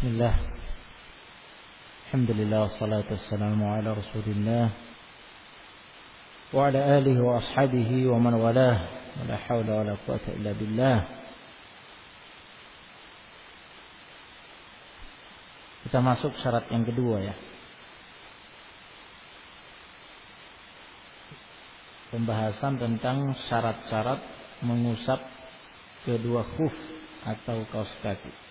Bismillah. Alhamdulillah wassalatu wassalamu ala Rasulillah wa ala alihi wa ashabihi wa man walah. Wa la haula wa la quwwata illa billah. Kita masuk syarat yang kedua ya. Pembahasan tentang syarat-syarat mengusap kedua khuf atau kaos kaki.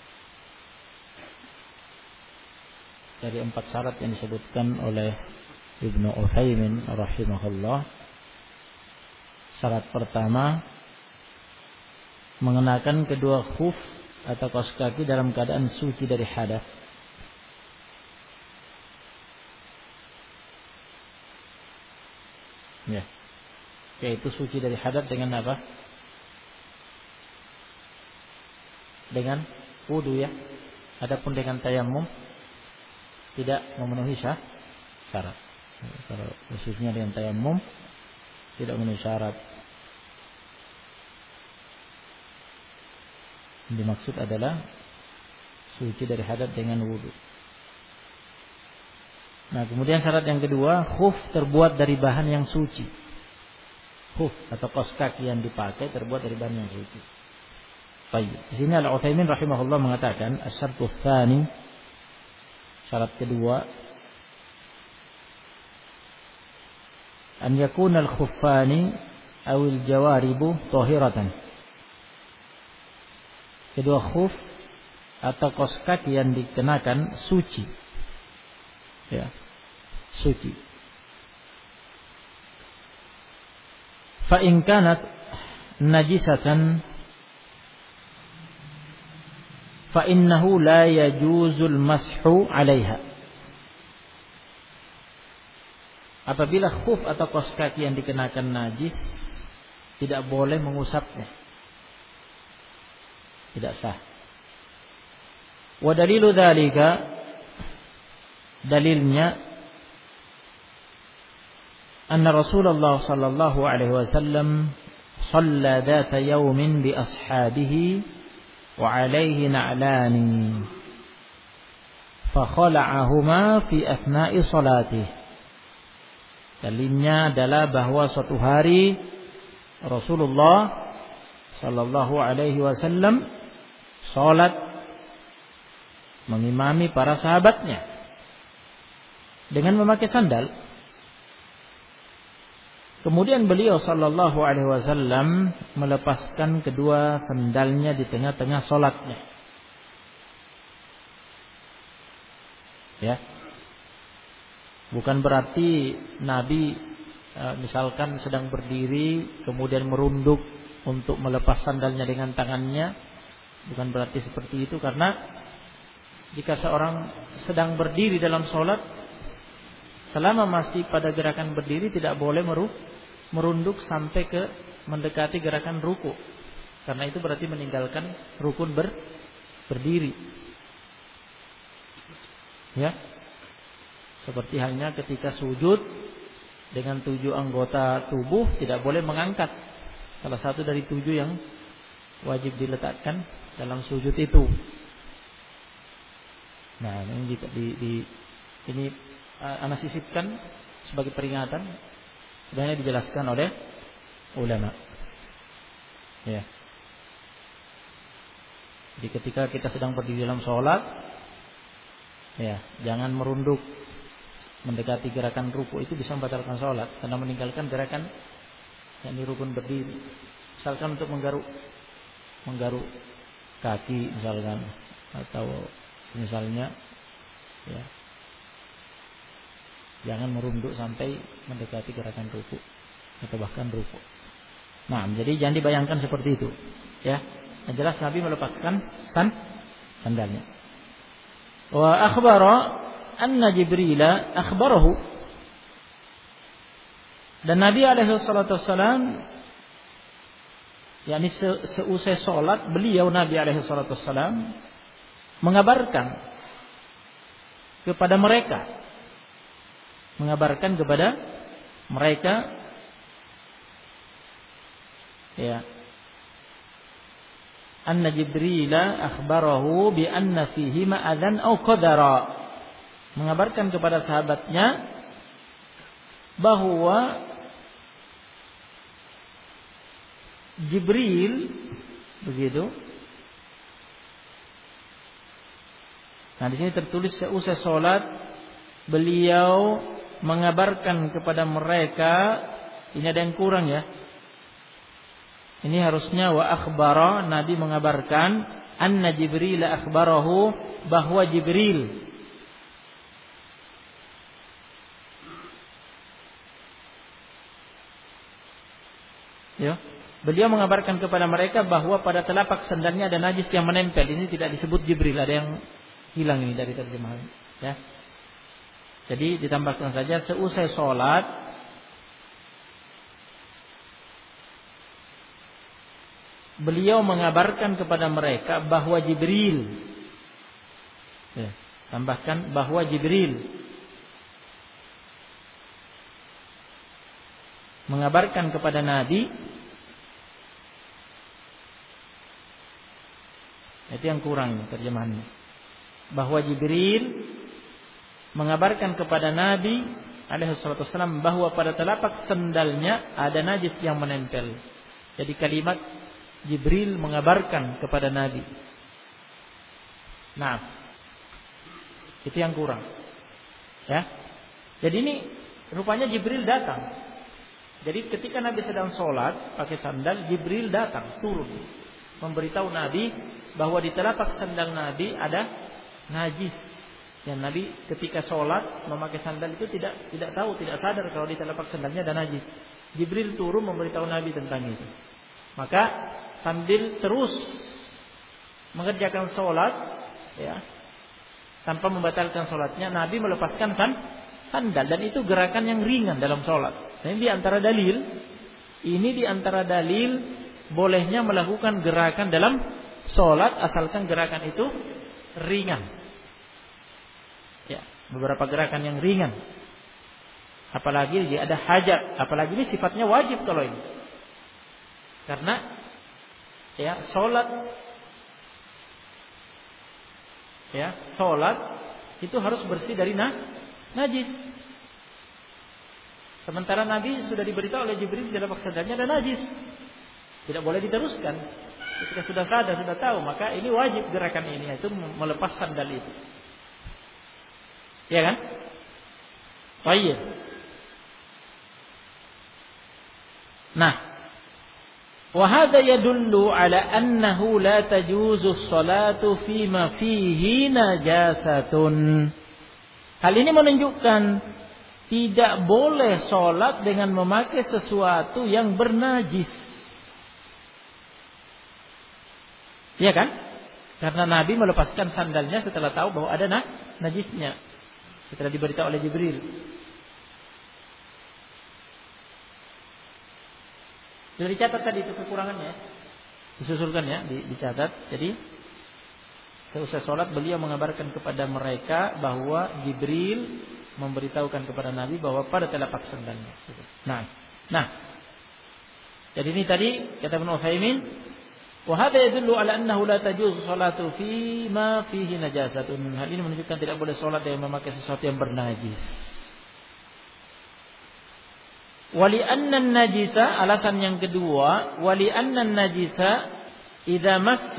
Dari 4 syarat yang disebutkan oleh Ibnu Utsaimin rahimahullah. Syarat pertama, mengenakan kedua khuf atau kaos kaki dalam keadaan suci dari hadas. Ya. Yaitu suci dari hadas dengan apa? Dengan wudu ya. Adapun dengan tayammum tidak memenuhi syarat. Kalau khususnya dengan tayammum tidak memenuhi syarat. Yang dimaksud adalah suci dari hadas dengan wudu. Nah, kemudian syarat yang kedua, khuf terbuat dari bahan yang suci. Khuf atau kaos kaki yang dipakai terbuat dari bahan yang suci. Baik. Di sini Al-Utsaimin rahimahullah mengatakan, asy-syartu tsani, syarat kedua, an yakuna al-khuffani aw al-jawaribu tahiratan. Kedua khuf atau kaos kaki yang dikenakan suci. Ya, suci. Fa in kanat najisatan fa innahu la yajuzul mashu 'alaiha. Apabila khuf atau kaos kaki yang dikenakan najis, tidak boleh mengusapnya. Tidak sah. Wa dalilu dzalika, dalilnya anna Rasulullah sallallahu alaihi wasallam shalla dzata yaumin bi ashabihi wa alaihi na'lani fa khala'ahuma fi athna'i salatih. Dalilnya adalah bahwa suatu hari Rasulullah sallallahu alaihi wasallam salat mengimami para sahabatnya dengan memakai sandal. Kemudian beliau sallallahu alaihi wasallam melepaskan kedua sandalnya di tengah-tengah salatnya. Ya. Bukan berarti Nabi misalkan sedang berdiri kemudian merunduk untuk melepas sandalnya dengan tangannya. Bukan berarti seperti itu, karena jika seorang sedang berdiri dalam salat, selama masih pada gerakan berdiri tidak boleh merunduk sampai ke mendekati gerakan ruku. Karena itu berarti meninggalkan rukun berdiri. Ya. Seperti halnya ketika sujud dengan 7 anggota tubuh tidak boleh mengangkat salah satu dari 7 yang wajib diletakkan dalam sujud itu. Nah, ini ana sisipkan sebagai peringatan, sebenarnya dijelaskan oleh ulama. Ya. Jadi ketika kita sedang berdiri dalam sholat, ya, jangan merunduk mendekati gerakan ruku, itu bisa membatalkan sholat karena meninggalkan gerakan yang di rukun berdiri. Misalkan untuk menggaruk kaki misalkan, atau misalnya, ya, jangan merunduk sampai mendekati gerakan ruku atau bahkan ruku. Nah, jadi jangan dibayangkan seperti itu. Ya, yang jelas Nabi melepaskan sandalnya. Wa akhbara anna Jibril akhbarahu. Dan Nabi alaihi salatu wassalam, yakni seusai salat, beliau Nabi alaihi salatu wassalam mengabarkan kepada mereka ya, anna Jibril akhbarahu bi anna fihi ma'adzan aw qadara, mengabarkan kepada sahabatnya bahwa Jibril begitu. Nah, di sini tertulis seusai salat beliau mengabarkan kepada mereka. Ini ada yang kurang ya. Ini harusnya wa akhbara, Nabi mengabarkan, anna Jibril akhbarahu, bahwa Jibril ya, beliau mengabarkan kepada mereka bahwa pada telapak sandalnya ada najis yang menempel. Ini tidak disebut Jibril, ada yang hilang ini dari terjemahan ya. Jadi ditambahkan saja seusai sholat beliau mengabarkan kepada mereka bahwa Jibril ya, tambahkan bahwa Jibril mengabarkan kepada Nabi. Itu yang kurang terjemahannya. Bahwa Jibril mengabarkan kepada Nabi alaihi salatu wasallam bahwa pada telapak sandalnya ada najis yang menempel. Jadi kalimat Jibril mengabarkan kepada Nabi. Nah, itu yang kurang. Ya. Jadi ini rupanya Jibril datang. Jadi ketika Nabi sedang sholat pakai sandal, Jibril datang turun memberitahu Nabi bahwa di telapak sandal Nabi ada najis. Dan Nabi ketika sholat memakai sandal itu tidak tahu, tidak sadar kalau di telapak sandalnya ada najis. Jibril turun memberitahu Nabi tentang itu. Maka sambil terus mengerjakan sholat, ya, tanpa membatalkan sholatnya, Nabi melepaskan sandal, dan itu gerakan yang ringan dalam sholat. Ini di antara dalil bolehnya melakukan gerakan dalam sholat asalkan gerakan itu ringan. Ya, beberapa gerakan yang ringan. Apalagi jika ada hajat, apalagi ini sifatnya wajib kalau ini. Karena ya sholat itu harus bersih dari najis. Sementara Nabi sudah diberitahu oleh Jibril dalam sandalnya ada najis. Tidak boleh diteruskan. Ketika sudah sadar, sudah tahu, maka ini wajib gerakan ini, yaitu melepas sandal itu. Ya kan? Baik. Nah, wa hadza yadullu ala annahu la tajuzu as-salatu fima fihi najasatun. Hal ini menunjukkan tidak boleh sholat dengan memakai sesuatu yang bernajis. Iya kan? Karena Nabi melepaskan sandalnya setelah tahu bahwa ada najisnya. Setelah diberitahu oleh Jibril. Sudah dicatat tadi itu kekurangannya. Disusulkan ya, dicatat. Jadi seusai sholat beliau mengabarkan kepada mereka bahwa Jibril memberitahukan kepada Nabi bahwa pada telapak sandalnya. Nah. Jadi ini tadi kata Ibnu Utsaimin, wa hadza yadullu ala annahu la tajuzu salatu fi ma fihi najasatun. Hal ini menunjukkan tidak boleh salat dengan memakai sesuatu yang bernajis. Wali anna najisa, alasan yang kedua, wali anna najisa idza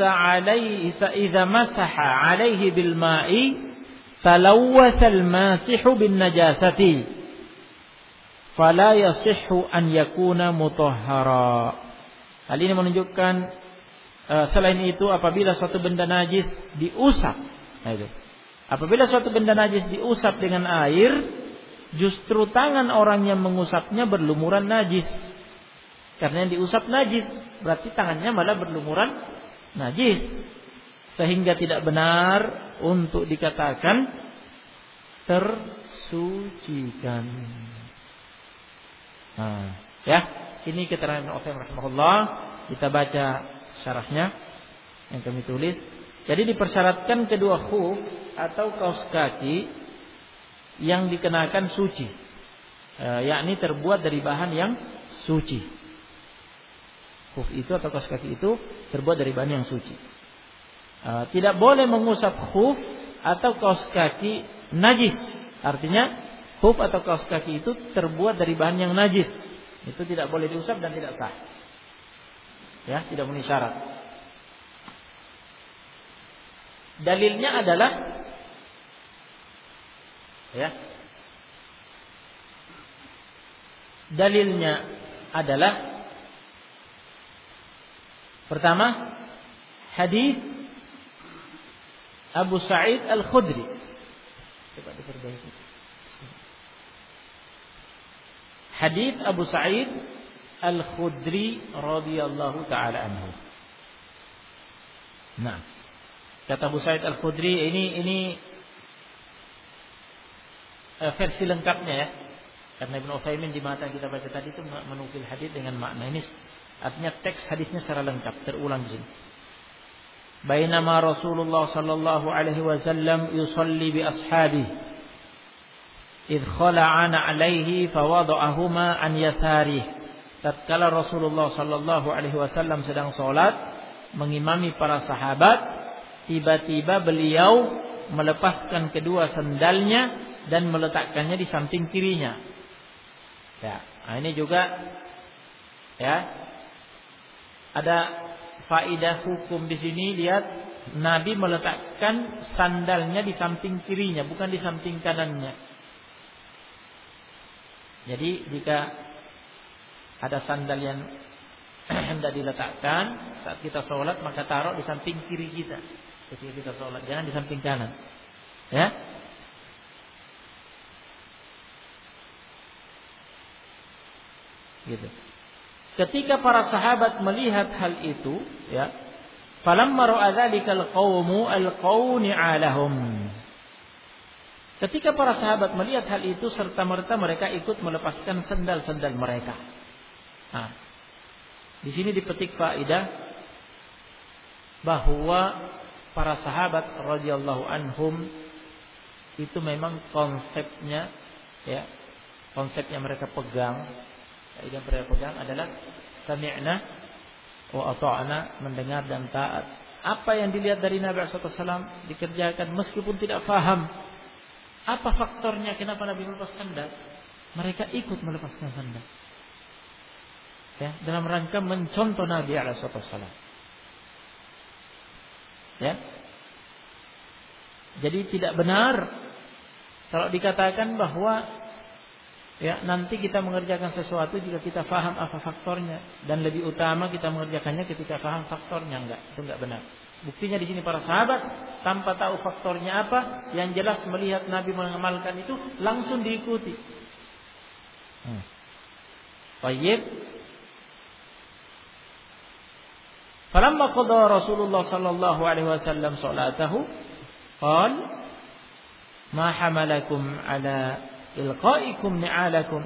masaha alaihi bil ma'i talawwatha al masihu bin najasati fala yasihhu an yakuna mutahhara. Hal ini menunjukkan selain itu apabila suatu benda najis diusap, apabila suatu benda najis diusap dengan air, justru tangan orang yang mengusapnya berlumuran najis. Karena yang diusap najis, berarti tangannya malah berlumuran najis. Sehingga tidak benar untuk dikatakan tersucikan. Nah, ya, ini keterangan Utsaimin rahimahullah. Kita baca syarahnya yang kami tulis. Jadi dipersyaratkan kedua khuf atau kaos kaki yang dikenakan suci, yakni terbuat dari bahan yang suci. Khuf itu atau kaos kaki itu terbuat dari bahan yang suci. Tidak boleh mengusap khuf atau kaos kaki najis. Artinya khuf atau kaos kaki itu terbuat dari bahan yang najis. Itu tidak boleh diusap dan tidak sah. Ya, tidak memenuhi syarat. Dalilnya adalah pertama hadis Abu Sa'id Al-Khudri. Coba diperbaiki. Hadis Abu Sa'id Al-Khudri radhiyallahu taala anhu. Nah, kata Abu Sa'id Al-Khudri ini versi lengkapnya ya. Karena Ibnu Utsaimin di mata kita baca tadi itu menukil hadis dengan makna ini. Artinya teks hadisnya secara lengkap terulang di sini. Bainama Rasulullah sallallahu alaihi wasallam yusalli bi ashabihi idh khala'ana alaihi fawada'ahuma an yasarihi. Tatkala Rasulullah sallallahu alaihi wasallam sedang salat mengimami para sahabat, tiba-tiba beliau melepaskan kedua sendalnya dan meletakkannya di samping kirinya. Ya, nah ini juga ya ada faedah hukum di sini. Lihat, Nabi meletakkan sandalnya di samping kirinya, bukan di samping kanannya. Jadi jika ada sandal yang hendak diletakkan saat kita sholat, maka taruh di samping kiri kita ketika kita sholat, jangan di samping kanan. Ya. Gitu. Ketika para sahabat melihat hal itu, ya, falamma ra'a dzalikal qaumu alqaw ni'alahum. Ketika para sahabat melihat hal itu, serta-merta mereka ikut melepaskan sandal-sandal mereka. Nah, di sini dipetik faedah bahwa para sahabat radhiyallahu anhum itu memang konsepnya, ya, konsep yang mereka pegang. Yang mereka pegang adalah sami'na wa ata'na, mendengar dan taat. Apa yang dilihat dari Nabi SAW dikerjakan meskipun tidak faham. Apa faktornya kenapa Nabi melepas sandal? Mereka ikut melepaskan sandal. Ya, dalam rangka mencontoh Nabi SAW. Ya. Jadi tidak benar kalau dikatakan bahwa ya, nanti kita mengerjakan sesuatu jika kita faham apa faktornya, dan lebih utama kita mengerjakannya ketika faham faktornya. Enggak, itu enggak benar. Buktinya di sini para sahabat tanpa tahu faktornya apa, yang jelas melihat Nabi mengamalkan itu langsung diikuti. Baik. Falamma qada Rasulullah sallallahu alaihi wasallam salatahu, qala ma hamalakum ala ilqaikum ni'alakum.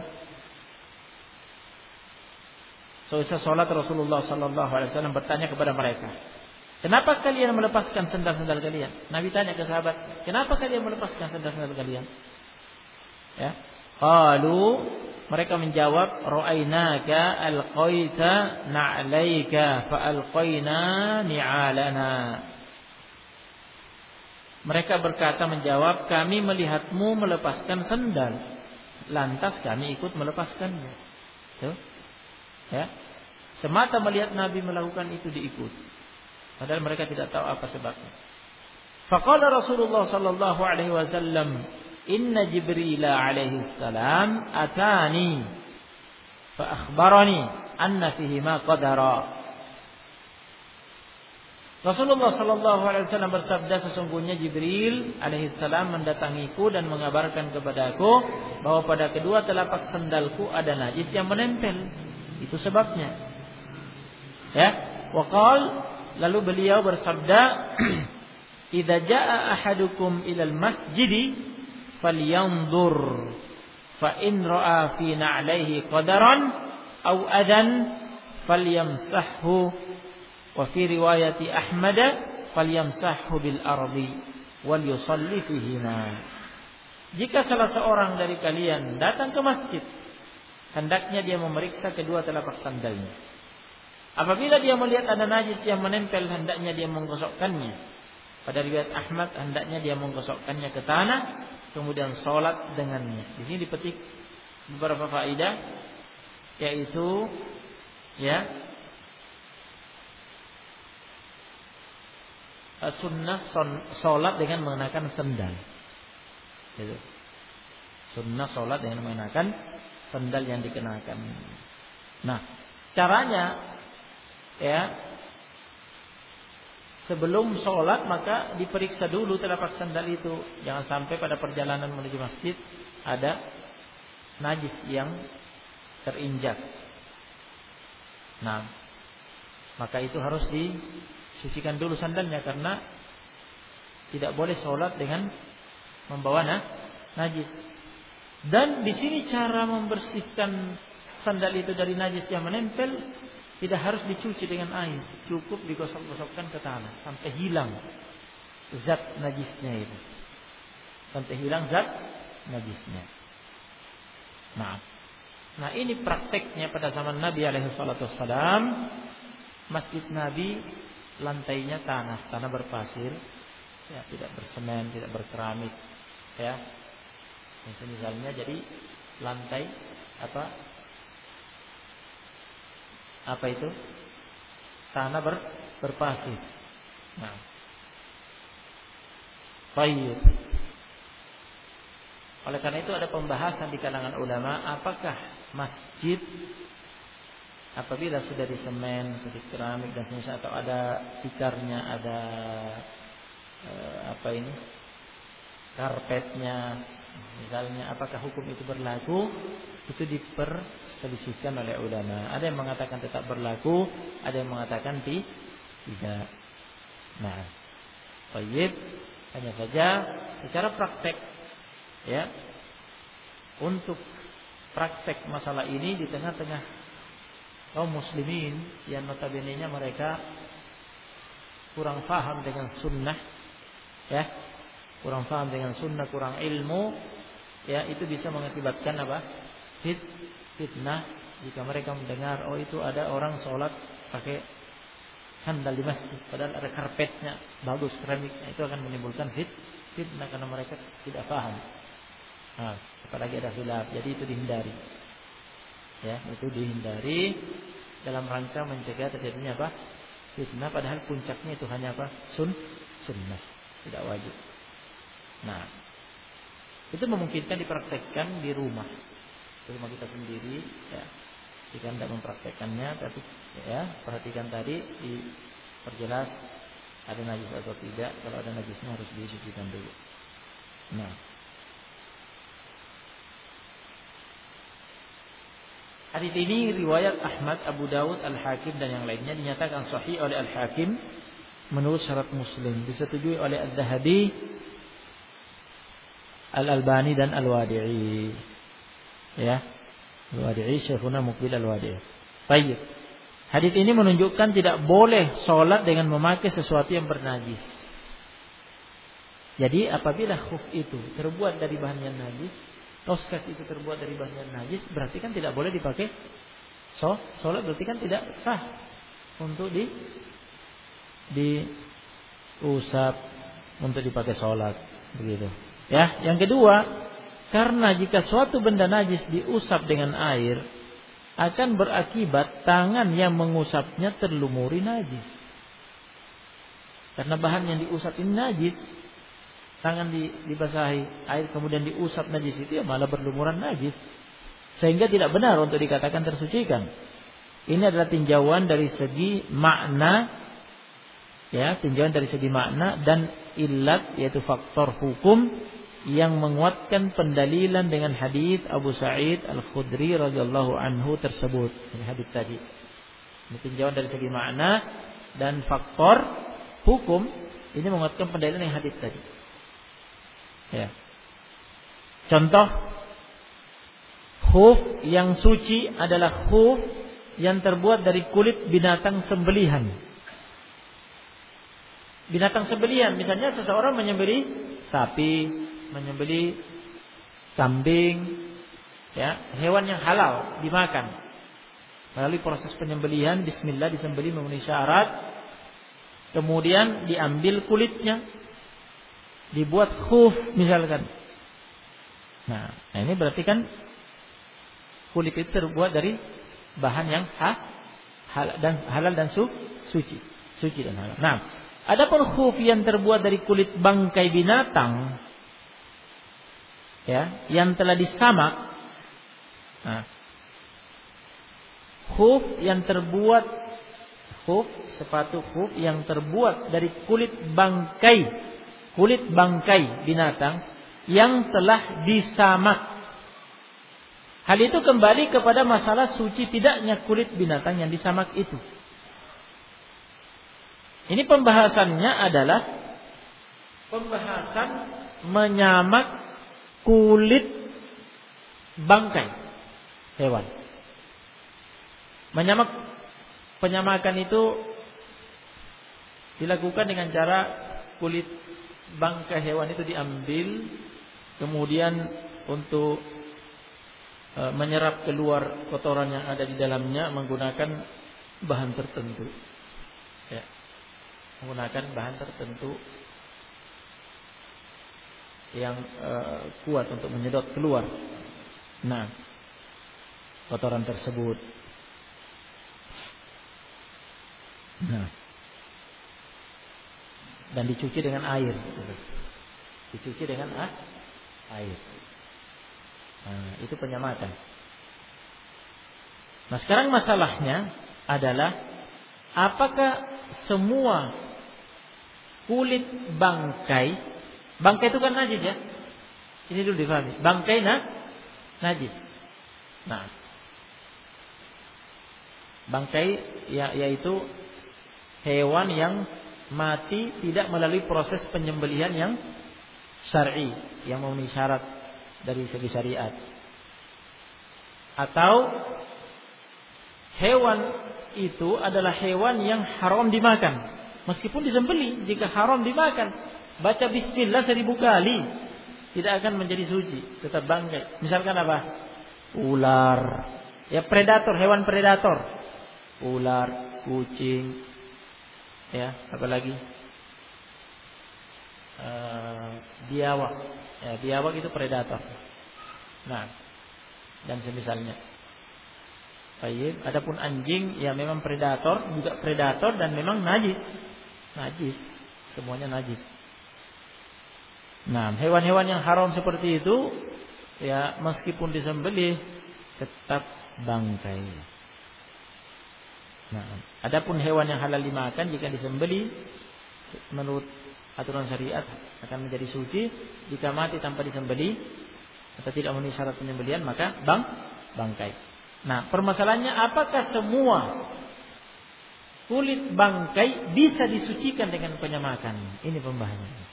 Selesai salat Rasulullah sallallahu alaihi wasallam bertanya kepada mereka, kenapa kalian melepaskan sandal-sandal kalian? Nabi tanya ke sahabat, kenapa kalian melepaskan sandal-sandal kalian? Ya. Qalu, mereka menjawab, ra'ainaka alqaita na'laika fa alqaina ni'alana. Mereka berkata menjawab, kami melihatmu melepaskan sandal, lantas kami ikut melepaskannya. Tuh. Ya. Semata melihat Nabi melakukan itu diikut. Padahal mereka tidak tahu apa sebabnya. Faqala Rasulullah sallallahu alaihi wasallam, inna Jibril alaihi salam atani fa akhbarani anna fihi ma qadara. Rasulullah sallallahu alaihi wasallam bersabda, sesungguhnya Jibril alaihi salam mendatangiku dan mengabarkan kepadaku bahwa pada kedua telapak sandalku ada najis yang menempel. Itu sebabnya. Ya, waqal, lalu beliau bersabda, idza jaa ahadukum ilal masjidi falyanzur fa in ra'a fi na'laihi qadaran aw adan falyamsahhu. Wa fi riwayati Ahmad falyamsahhu bil ardi wal yusalli fihima. Jika salah seorang dari kalian datang ke masjid, hendaknya dia memeriksa kedua telapak sandalnya. Apabila dia melihat ada najis yang menempel, hendaknya dia menggosokkannya. Pada riwayat Ahmad, hendaknya dia menggosokkannya ke tanah, kemudian sholat dengannya. Di sini dipetik beberapa faedah, yaitu ya sunnah sholat dengan mengenakan sendal. Gitu. Sunnah sholat dengan mengenakan sendal yang dikenakan. Nah, caranya ya, sebelum sholat maka diperiksa dulu telapak sandal itu. Jangan sampai pada perjalanan menuju masjid ada najis yang terinjak. Nah, maka itu harus disucikan dulu sandalnya, karena tidak boleh sholat dengan membawa najis. Dan di sini cara membersihkan sandal itu dari najis yang menempel tidak harus dicuci dengan air, cukup digosok-gosokkan ke tanah sampai hilang zat najisnya itu. Sampai hilang zat najisnya. Nah, ini prakteknya pada zaman Nabi alaihi salatu wassalam. Masjid Nabi lantainya tanah berpasir, ya, tidak bersemen, tidak berkeramik, ya. Misalnya jadi lantai apa itu? Tanah berpasir. Nah. Baik. Oleh karena itu ada pembahasan di kalangan ulama, apakah masjid apabila sudah di semen, di keramik dan semisal, atau ada tikarnya, ada karpetnya, misalnya, apakah hukum itu berlaku? Itu diperselisihkan oleh ulama. Ada yang mengatakan tetap berlaku, ada yang mengatakan tidak. Nah, baik, hanya saja secara praktek, ya, untuk praktek masalah ini di tengah-tengah kaum muslimin yang notabene-nya mereka kurang paham dengan sunnah, ya, kurang paham dengan sunnah, kurang ilmu, ya, itu bisa mengakibatkan apa? Fitnah jika mereka mendengar, oh itu ada orang sholat pakai sandal di masjid, padahal ada karpetnya bagus, keramiknya, itu akan menimbulkan fitnah karena mereka tidak paham. Nah, apalagi ada khilaf, jadi itu dihindari. Ya, itu dihindari dalam rangka mencegah terjadinya apa? Fitnah, padahal puncaknya itu hanya apa? Sunnah, tidak wajib. Nah, itu memungkinkan dipraktekkan di rumah kita sendiri, ya. Jika tidak mempraktekkannya, tapi ya perhatikan tadi diperjelas ada najis atau tidak. Kalau ada najisnya harus disucikan dulu. Nah, hadis ini riwayat Ahmad, Abu Dawud, Al-Hakim dan yang lainnya, dinyatakan sahih oleh Al-Hakim menurut syarat Muslim, disetujui oleh Al-Dhahabi, Al-Albani dan Al-Wadi'i. Ya, Al-Wadi'i, Syekhuna Muqbil Al-Wadi'i. Baik. Hadis ini menunjukkan tidak boleh sholat dengan memakai sesuatu yang bernajis. Jadi apabila khuf itu terbuat dari bahan yang najis, kaos kaki itu terbuat dari bahan yang najis, berarti kan tidak boleh dipakai sholat, berarti kan tidak sah untuk diusap untuk dipakai sholat, begitu. Ya, yang kedua, karena jika suatu benda najis diusap dengan air, akan berakibat tangan yang mengusapnya terlumuri najis. Karena bahan yang diusap ini najis, tangan dibasahi air kemudian diusap najis itu, ya malah berlumuran najis, sehingga tidak benar untuk dikatakan tersucikan. Ini adalah tinjauan dari segi makna, ya, tinjauan dari segi makna dan illat, yaitu faktor hukum yang menguatkan pendalilan dengan hadis Abu Sa'id Al-Khudri radhiyallahu anhu tersebut. Ini hadis tadi. Ini tinjauan dari segi makna dan faktor hukum, ini menguatkan pendalilan yang hadis tadi. Ya. Contoh, khuf yang suci adalah khuf yang terbuat dari kulit binatang sembelihan. Binatang sembelihan, misalnya seseorang menyembelih sapi, menyembelih kambing, ya, hewan yang halal dimakan. melalui proses penyembelihan, bismillah disembelih memenuhi syarat, kemudian diambil kulitnya, dibuat khuf misalkan. Nah, ini berarti kan kulit itu terbuat dari bahan yang halal dan suci dan halal. Nah, adapun khuf yang terbuat dari kulit bangkai binatang, ya, yang telah disamak. Nah, khuf yang terbuat sepatu khuf yang terbuat dari kulit bangkai binatang yang telah disamak. Hal itu kembali kepada masalah suci tidaknya kulit binatang yang disamak itu. Ini pembahasannya adalah pembahasan menyamak kulit bangkai hewan. Penyamakan itu dilakukan dengan cara kulit bangkai hewan itu diambil, kemudian untuk menyerap keluar kotoran yang ada di dalamnya menggunakan bahan tertentu. Ya, menggunakan bahan tertentu yang kuat untuk menyedot keluar. Nah, kotoran tersebut. Nah, dan dicuci dengan air. Dicuci dengan air. Nah, itu penyamakan. Nah, sekarang masalahnya adalah apakah semua kulit bangkai itu kan najis ya? Ini dulu difahami. Bangkai najis. Nah, bangkai yaitu hewan yang mati tidak melalui proses penyembelihan yang syar'i, yang memenuhi syarat dari segi syariat. Atau hewan itu adalah hewan yang haram dimakan, meskipun disembelih. Jika haram dimakan, baca bismillah 1000 kali, tidak akan menjadi suci, tetap bangkai. Misalkan apa? Ular, ya, predator, hewan predator. Ular, kucing, ya, apalagi biawak. Ya, biawak itu predator. Nah, dan semisalnya. Baik, adapun anjing ya memang predator, juga predator dan memang najis. Najis, semuanya najis. Nah, hewan-hewan yang haram seperti itu ya meskipun disembelih tetap bangkai. Nah, adapun hewan yang halal dimakan jika disembelih menurut aturan syariat akan menjadi suci. Jika mati tanpa disembelih atau tidak memenuhi syarat penyembelihan maka bangkai. Nah, permasalahannya apakah semua kulit bangkai bisa disucikan dengan penyamakan? Ini pembahasannya.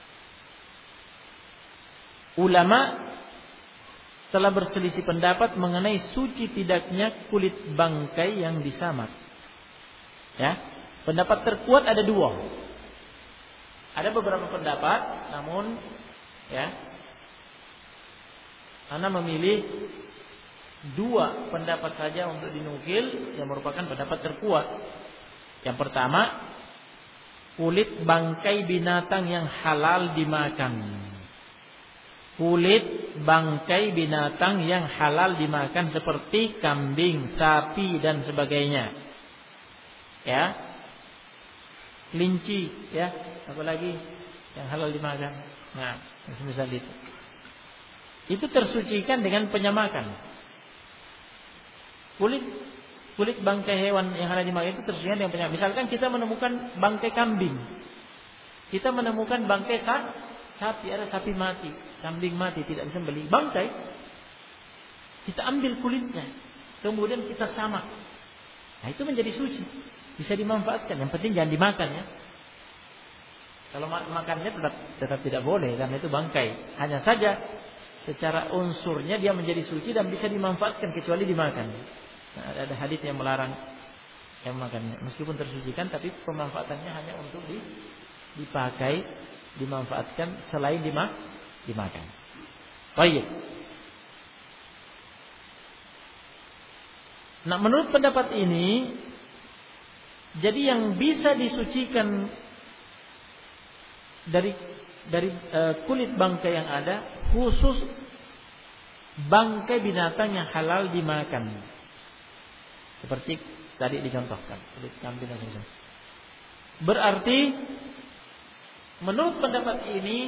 Ulama telah berselisih pendapat mengenai suci tidaknya kulit bangkai yang disamak. Ya, pendapat terkuat ada 2. Ada beberapa pendapat, namun ya, ana memilih 2 pendapat saja untuk dinukil yang merupakan pendapat terkuat. Yang pertama, kulit bangkai binatang yang halal dimakan. Kulit bangkai binatang yang halal dimakan seperti kambing, sapi dan sebagainya. Ya. Kelinci, ya, apalagi yang halal dimakan. Nah, semisal itu. Itu tersucikan dengan penyamakan. Kulit bangkai hewan yang halal dimakan itu tersucikan dengan penyamakan. Misalkan kita menemukan bangkai kambing. Kita menemukan bangkai sapi, ada sapi mati, kambing mati tidak disembelih, bangkai. Kita ambil kulitnya, kemudian kita samak. Nah, itu menjadi suci. Bisa dimanfaatkan, yang penting jangan dimakan ya. Kalau makannya tetap tidak boleh karena itu bangkai. Hanya saja secara unsurnya dia menjadi suci dan bisa dimanfaatkan kecuali dimakan. Nah, ada hadits yang melarang yang makannya. Meskipun tersucikan tapi pemanfaatannya hanya untuk dipakai, dimanfaatkan selain dimakan. Baik. Nah, menurut pendapat ini, jadi yang bisa disucikan dari kulit bangkai yang ada, khusus bangkai binatang yang halal dimakan. Seperti tadi dicontohkan, kulit kambing dan sebagainya. Berarti menurut pendapat ini,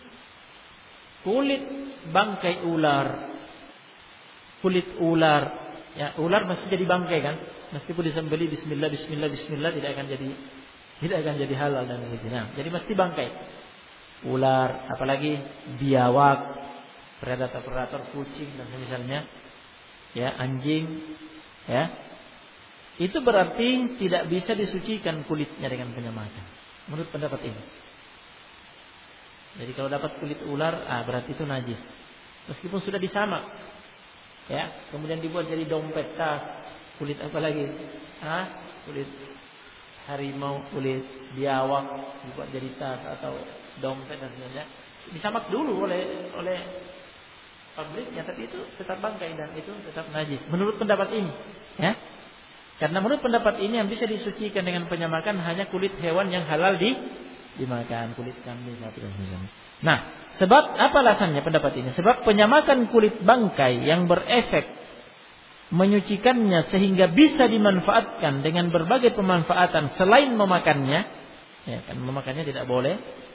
kulit bangkai ular, kulit ular, ya ular mesti jadi bangkai kan? Meskipun disembelih bismillah tidak akan jadi halal dan sebagainya. Nah, jadi mesti bangkai. Ular, apalagi biawak, predator kucing dan semisalnya, ya anjing, ya. Itu berarti tidak bisa disucikan kulitnya dengan penyamakan. Menurut pendapat ini. Jadi kalau dapat kulit ular, berarti itu najis. Meskipun sudah disamak, ya, kemudian dibuat jadi dompet, tas, kulit apa lagi? Kulit harimau, kulit biawak dibuat jadi tas atau dompet dan sebagainya. Disamak dulu oleh pabriknya, tapi itu tetap bangkai dan itu tetap najis. Menurut pendapat ini, ya. Karena menurut pendapat ini yang bisa disucikan dengan penyamakan hanya kulit hewan yang halal dimakan, kulit kambing, sapi dan sebagainya. Nah, sebab apa alasannya pendapat ini? Sebab penyamakan kulit bangkai yang berefek menyucikannya sehingga bisa dimanfaatkan dengan berbagai pemanfaatan selain memakannya, ya kan memakannya tidak boleh,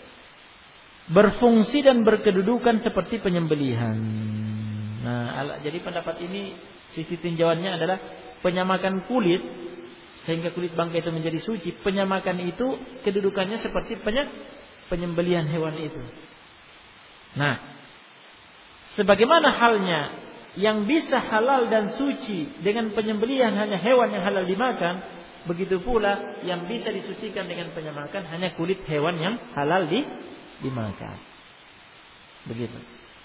berfungsi dan berkedudukan seperti penyembelihan. Nah, jadi pendapat ini sisi tinjauannya adalah penyamakan kulit sehingga kulit bangkai itu menjadi suci. Penyamakan itu kedudukannya seperti penyembelihan hewan itu. Nah, sebagaimana halnya yang bisa halal dan suci dengan penyembelihan hanya hewan yang halal dimakan, begitu pula yang bisa disucikan dengan penyamakan hanya kulit hewan yang halal dimakan. Begitu.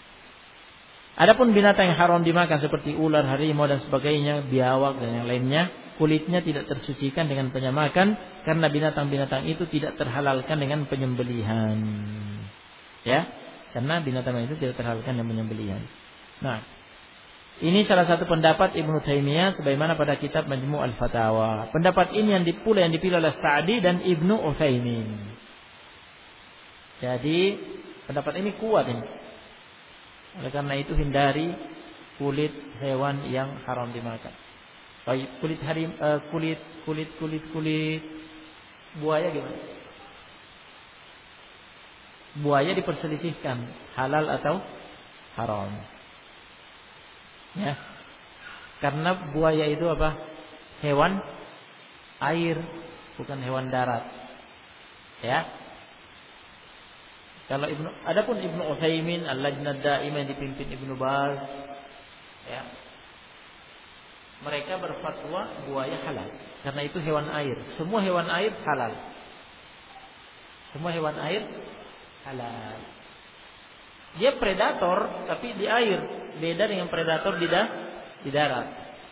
Adapun binatang yang haram dimakan seperti ular, harimau dan sebagainya, biawak dan yang lainnya, kulitnya tidak tersucikan dengan penyamakan karena binatang-binatang itu tidak terhalalkan dengan penyembelihan. Ya, karena binatang itu tidak terhalalkan dengan penyembelihan. Nah, ini salah satu pendapat Ibnu Taimiyah sebagaimana pada kitab Majmu' al-Fatawa. Pendapat ini yang dipilih oleh Sa'di dan Ibnu Utsaimin. Jadi pendapat ini kuat ini. Oleh karena itu hindari kulit hewan yang haram dimakan. Kulit buaya gimana? Buaya diperselisihkan halal atau haram. Ya. Karena buaya itu apa? Hewan air, bukan hewan darat. Ya. Kalau adapun Ibnu Utsaimin, Al-Lajnah Daimah yang dipimpin Ibnu Baz, ya, mereka berfatwa buaya halal karena itu hewan air. Semua hewan air halal. Semua hewan air halal. Dia predator tapi di air, beda dengan predator di darat.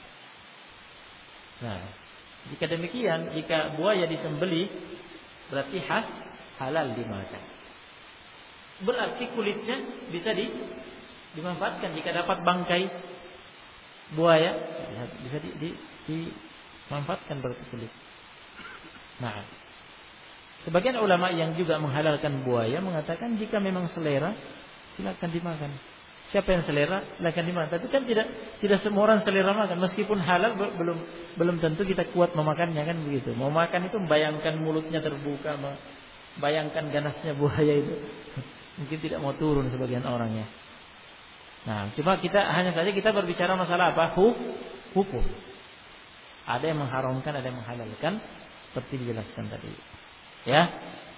Nah, jika demikian, jika buaya disembelih berarti halal dimakan. Berarti kulitnya bisa dimanfaatkan jika dapat bangkai buaya bisa dimanfaatkan berarti kulit. Nah, sebagian ulama yang juga menghalalkan buaya mengatakan jika memang selera silakan dimakan. Siapa yang selera silakan dimakan. Tapi kan tidak semua orang selera makan. Meskipun halal belum tentu kita kuat memakannya kan begitu. Mau makan itu membayangkan mulutnya terbuka, bayangkan ganasnya buaya itu. Mungkin tidak mau turun sebagian orangnya. Nah, cuma hanya saja kita berbicara masalah apa? Hukum. Ada yang mengharamkan, ada yang menghalalkan, seperti dijelaskan tadi. Ya.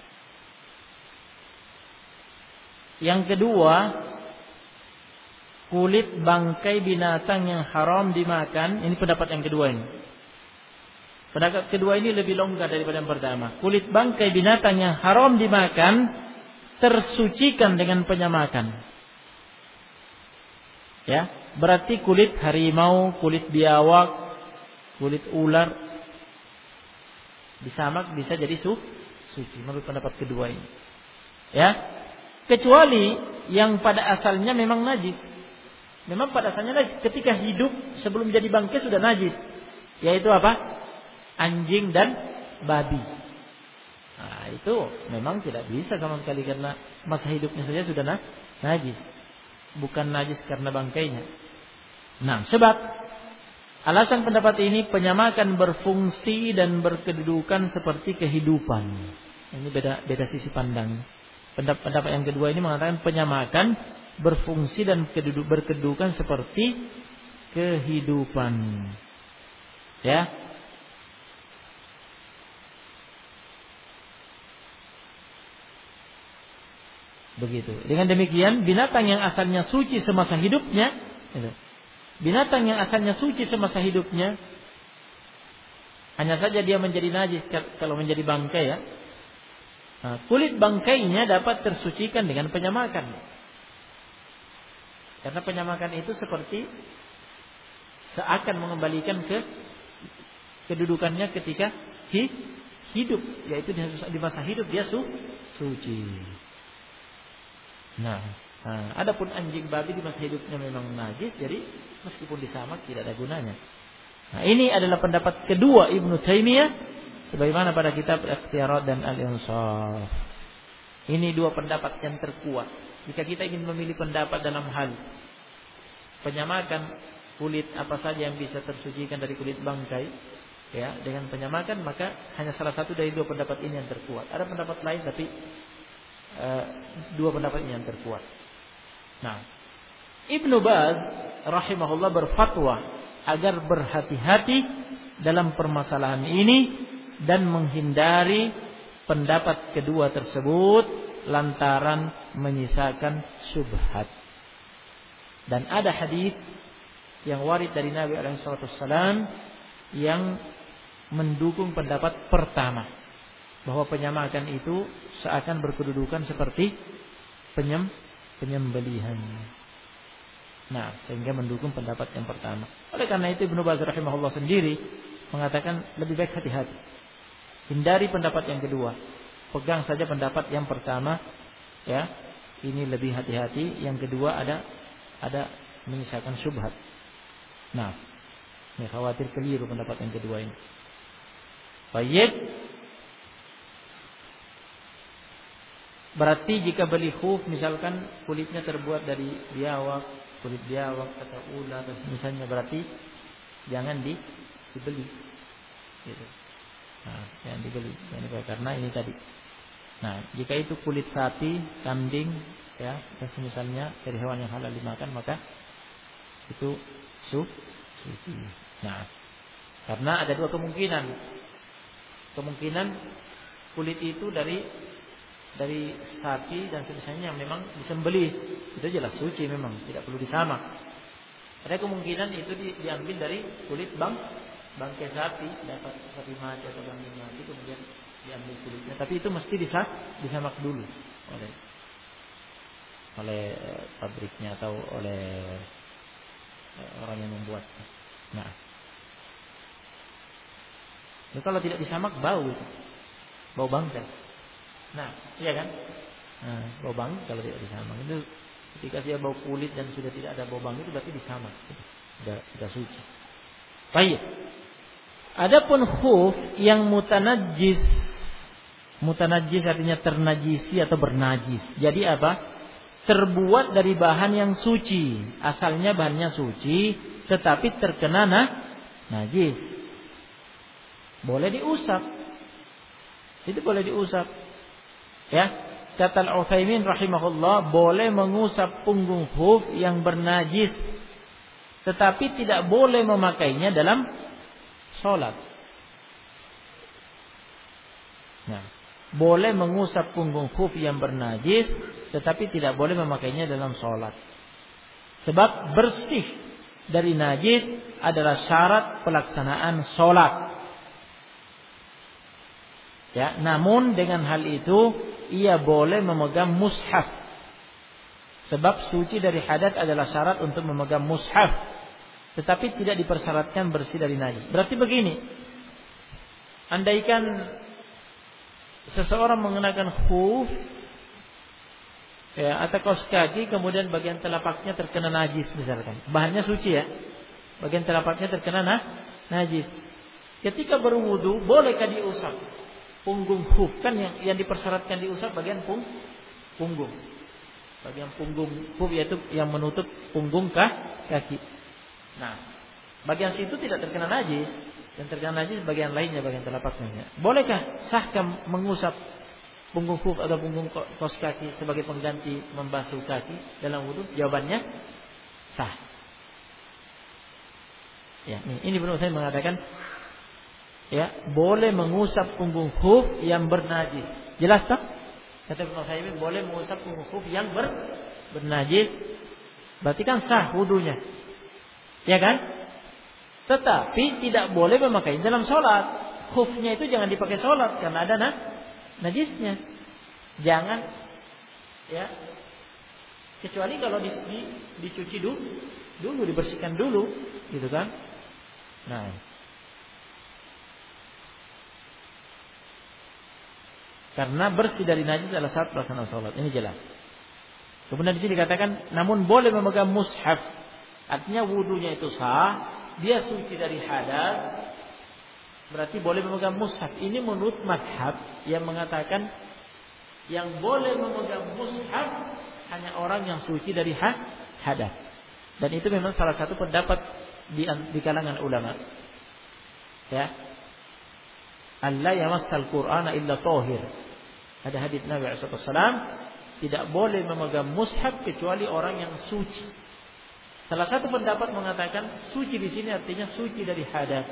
Yang kedua, kulit bangkai binatang yang haram dimakan. Ini pendapat yang kedua ini. Pendapat kedua ini lebih longgar daripada yang pertama. Kulit bangkai binatang yang haram dimakan tersucikan dengan penyamakan. Ya, berarti kulit harimau, kulit biawak, kulit ular disamak bisa jadi suci menurut pendapat kedua ini. Ya, kecuali yang pada asalnya memang najis. Memang pada asalnya najis ketika hidup sebelum jadi bangkai sudah najis. yaitu apa? Anjing dan babi. Nah, itu memang tidak bisa sama sekali karena masa hidupnya saja sudah najis. Bukan najis karena bangkainya. Nah, sebab alasan pendapat ini penyamakan berfungsi dan berkedudukan seperti kehidupan. Ini beda sisi pandang. Pendapat yang kedua ini mengatakan penyamakan berfungsi dan berkedudukan seperti kehidupan. Ya. Begitu. Dengan demikian binatang yang asalnya suci semasa hidupnya, binatang yang asalnya suci semasa hidupnya, hanya saja dia menjadi najis kalau menjadi bangkai ya. Nah, kulit bangkainya dapat tersucikan dengan penyamakan. Karena penyamakan itu seperti seakan mengembalikan ke kedudukannya ketika hidup, yaitu di masa hidup dia suci. Nah, adapun anjing babi di masa hidupnya memang najis, jadi meskipun disamak tidak ada gunanya. Nah, ini adalah pendapat kedua Ibnu Taimiyah sebagaimana pada kitab Ikhtiyarat dan Al-Insaf. Ini dua pendapat yang terkuat. Jika kita ingin memilih pendapat dalam hal penyamakan kulit apa saja yang bisa tersucikan dari kulit bangkai, ya, dengan penyamakan, maka hanya salah satu dari dua pendapat ini yang terkuat. Ada pendapat lain tapi dua pendapat ini yang terkuat. Nah, Ibnu Baz rahimahullah berfatwa agar berhati-hati dalam permasalahan ini dan menghindari pendapat kedua tersebut lantaran menyisakan syubhat. Dan ada hadis yang warid dari Nabi SAW yang mendukung pendapat pertama, bahwa penyamakan itu seakan berkedudukan seperti penyembelihan. Nah, sehingga mendukung pendapat yang pertama. Oleh karena itu Ibnu Baz rahimahullah sendiri mengatakan lebih baik hati-hati. Hindari pendapat yang kedua. Pegang saja pendapat yang pertama, ya. Ini lebih hati-hati. Yang kedua ada menyisakan syubhat. Nah, ini khawatir keliru pendapat yang kedua ini. Baik. Berarti jika beli khuf misalkan kulitnya terbuat dari biawak, kulit biawak atau ular misalnya, berarti jangan dibeli. Gitu. Nah, jangan dibeli, karena ini tadi. Nah, jika itu kulit sapi, kambing, ya, dan semisalnya dari hewan yang halal dimakan, maka itu suci. Nah, karena ada dua kemungkinan. Kemungkinan kulit itu dari sapi dan semisalnya yang memang disembelih, itu jelas suci memang, tidak perlu disamak. Ada kemungkinan itu diambil dari kulit bangkai sapi, dapat sapi mati atau kambing mati, kemudian diambil kulitnya, tapi itu mesti disamak dulu oleh pabriknya atau oleh orang yang membuat. Nah, kalau tidak disamak bau bangkai. Nah, iya kan? Nah, bau bangkai kalau tidak disamak itu, ketika dia bau kulit dan sudah tidak ada bau bangkai itu berarti disamak, sudah suci. Baik. Adapun khuf yang mutanajjis artinya ternajisi atau bernajis. Jadi apa? Terbuat dari bahan yang suci. Asalnya bahannya suci, tetapi terkena najis. Boleh diusap. Itu boleh diusap. Ya, kata Al-Utsaimin rahimahullah, boleh mengusap punggung khuf yang bernajis, tetapi tidak boleh memakainya dalam sholat. Nah, boleh mengusap punggung khuf yang bernajis, tetapi tidak boleh memakainya dalam sholat. Sebab bersih dari najis adalah syarat pelaksanaan sholat. Ya, namun dengan hal itu ia boleh memegang mushaf. Sebab suci dari hadas adalah syarat untuk memegang mushaf, tetapi tidak dipersyaratkan bersih dari najis. Berarti begini, andaikan seseorang mengenakan khuf, ya, atau kaos kaki, kemudian bagian telapaknya terkena najis misalkan, bahannya suci ya, bagian telapaknya terkena najis, ketika berwudu bolehkah diusap punggung khuf? Kan yang dipersyaratkan diusap bagian punggung. Bagian punggung khuf yaitu yang menutup punggung kaki. Nah, bagian situ tidak terkena najis. Yang terkena najis bagian lainnya, bagian telapak kaki. Bolehkah sahkah mengusap punggung khuf atau punggung kos kaki sebagai pengganti membasuh kaki dalam wudu? Jawabannya sah. Ya, ini Ibnu Utsaimin mengatakan ya, boleh mengusap punggung khuf yang bernajis. Jelas tak? Kata Ibnu Utsaimin boleh mengusap punggung khuf yang bernajis. Berarti kan sah wudunya. Ya kan? Tetapi tidak boleh memakai dalam sholat. Khufnya itu jangan dipakai sholat karena ada najisnya. Jangan, ya, kecuali kalau dicuci dulu, dibersihkan dulu, gitu kan? Nah, karena bersih dari najis adalah syarat pelaksanaan sholat. Ini jelas. Kemudian di sini dikatakan, namun boleh memegang mushaf. Artinya wudunya itu sah, dia suci dari hadas, berarti boleh memegang mushaf. Ini menurut mazhab yang mengatakan yang boleh memegang mushaf hanya orang yang suci dari hadas. Dan itu memang salah satu pendapat di kalangan ulama. Ya. Allah yamassal Qur'ana illa tahir. Ada hadits Nabi sallallahu alaihi wasallam, tidak boleh memegang mushaf kecuali orang yang suci. Salah satu pendapat mengatakan suci di sini artinya suci dari hadas.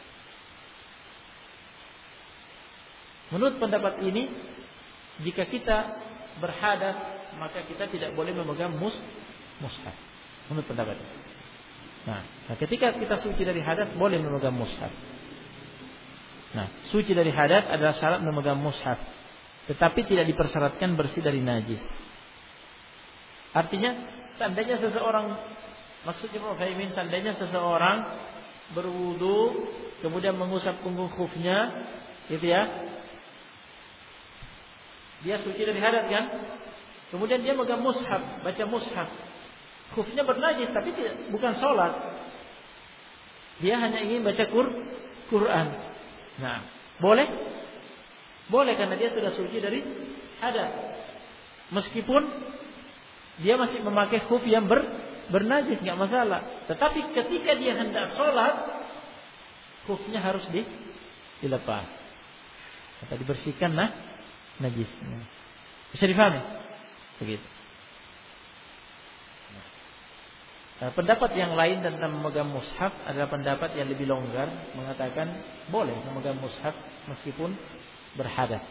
Menurut pendapat ini, jika kita berhadas maka kita tidak boleh memegang mushaf. Menurut pendapat ini. Nah, ketika kita suci dari hadas boleh memegang mushaf. Nah, suci dari hadas adalah syarat memegang mushaf, tetapi tidak dipersyaratkan bersih dari najis. Artinya, seandainya seseorang, maksudnya Ibnu Utsaimin, seandainya seseorang berwudu kemudian mengusap punggung khufnya, gitu ya, dia suci dari hadas kan, kemudian dia megang mushaf, baca mushaf, khufnya bernajis tapi bukan sholat, dia hanya ingin baca Quran. Nah, boleh karena dia sudah suci dari hadas, meskipun dia masih memakai khuf yang bernajis, nggak masalah. Tetapi ketika dia hendak sholat, khufnya harus dilepas atau dibersihkan najisnya. Bisa difahami? Begitu. Pendapat yang lain tentang memegang mushaf adalah pendapat yang lebih longgar, mengatakan boleh memegang mushaf meskipun berhadas.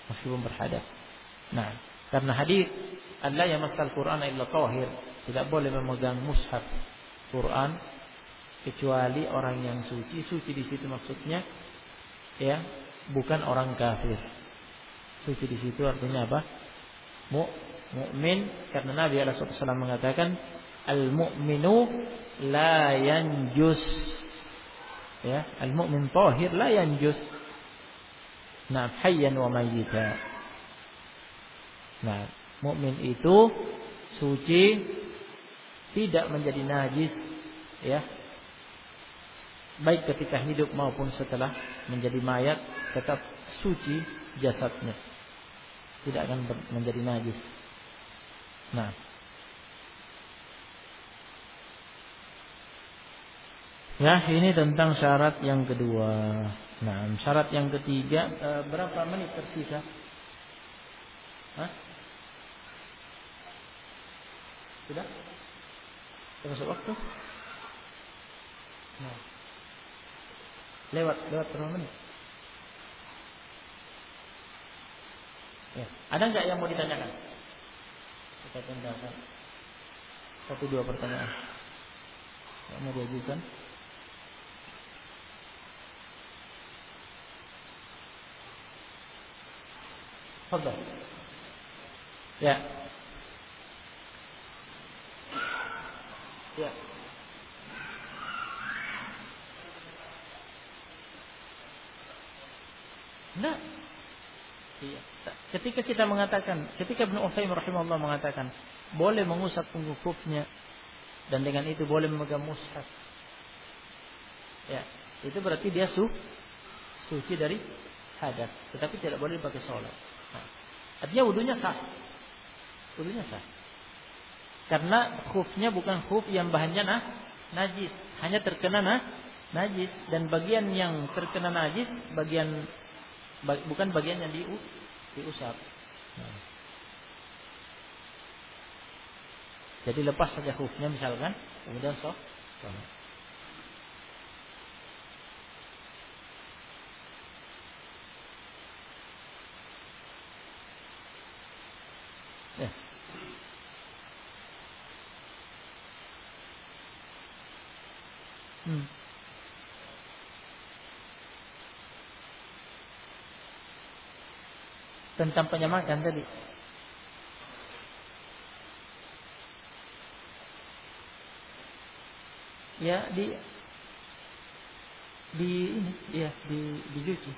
Nah, karena hadis Allah yamassal Qur'ana illa tahir, tidak boleh memegang mushaf Quran kecuali orang yang suci. Suci di situ maksudnya ya, bukan orang kafir. Suci di situ artinya apa? Mukmin, karena Nabi sallallahu alaihi wasallam mengatakan al-mu'minu la yanjus. Ya, al-mu'min tahir la yanjus. Nah, hayyan wa mayyita. Nah, mukmin itu suci, tidak menjadi najis, ya. Baik ketika hidup maupun setelah menjadi mayat, tetap suci jasadnya. Tidak akan menjadi najis. Nah, ya, ini tentang syarat yang kedua. Nah, syarat yang ketiga, berapa menit tersisa? Sudah? Termasuk waktu? Nah. Lewat berapa menit? Ya. Ada nggak yang mau ditanyakan? Kita tinggalkan 1-2 pertanyaan yang mau diajukan. Fadhal. Ya. Ya. Nah, iya. Ketika kita mengatakan, ketika Ibnu Utsaimin rahimahullah mengatakan boleh mengusap punggung khufnya dan dengan itu boleh memegang mushaf, ya, itu berarti dia suci dari hadas, tetapi tidak boleh dipakai sholat. Nah, artinya wudunya sah. Wudunya sah. Karena khufnya bukan khuf yang bahannya najis, hanya terkena najis, dan bagian yang terkena najis bukan bagian yang diusap. Nah. Jadi lepas saja khufnya misalkan, kemudian sholat. Ya. Tentang penyamakan tadi. Ya dicuci.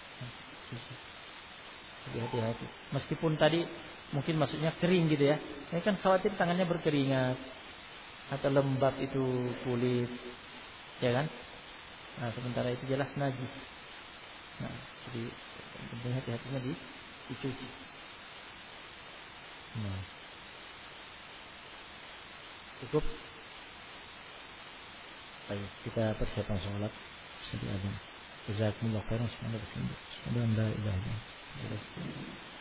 Jadi hati-hati. Meskipun tadi mungkin maksudnya kering gitu ya. Saya kan khawatir tangannya berkeringat atau lembab itu kulit, ya kan? Nah, sementara itu jelas najis. Nah, jadi penting hati-hatinya dicuci. Nah. Cukup. Baik, kita persiapan sholat. Sedih ada. Jazakumullah khairan. Bismillahirrahmanirrahim.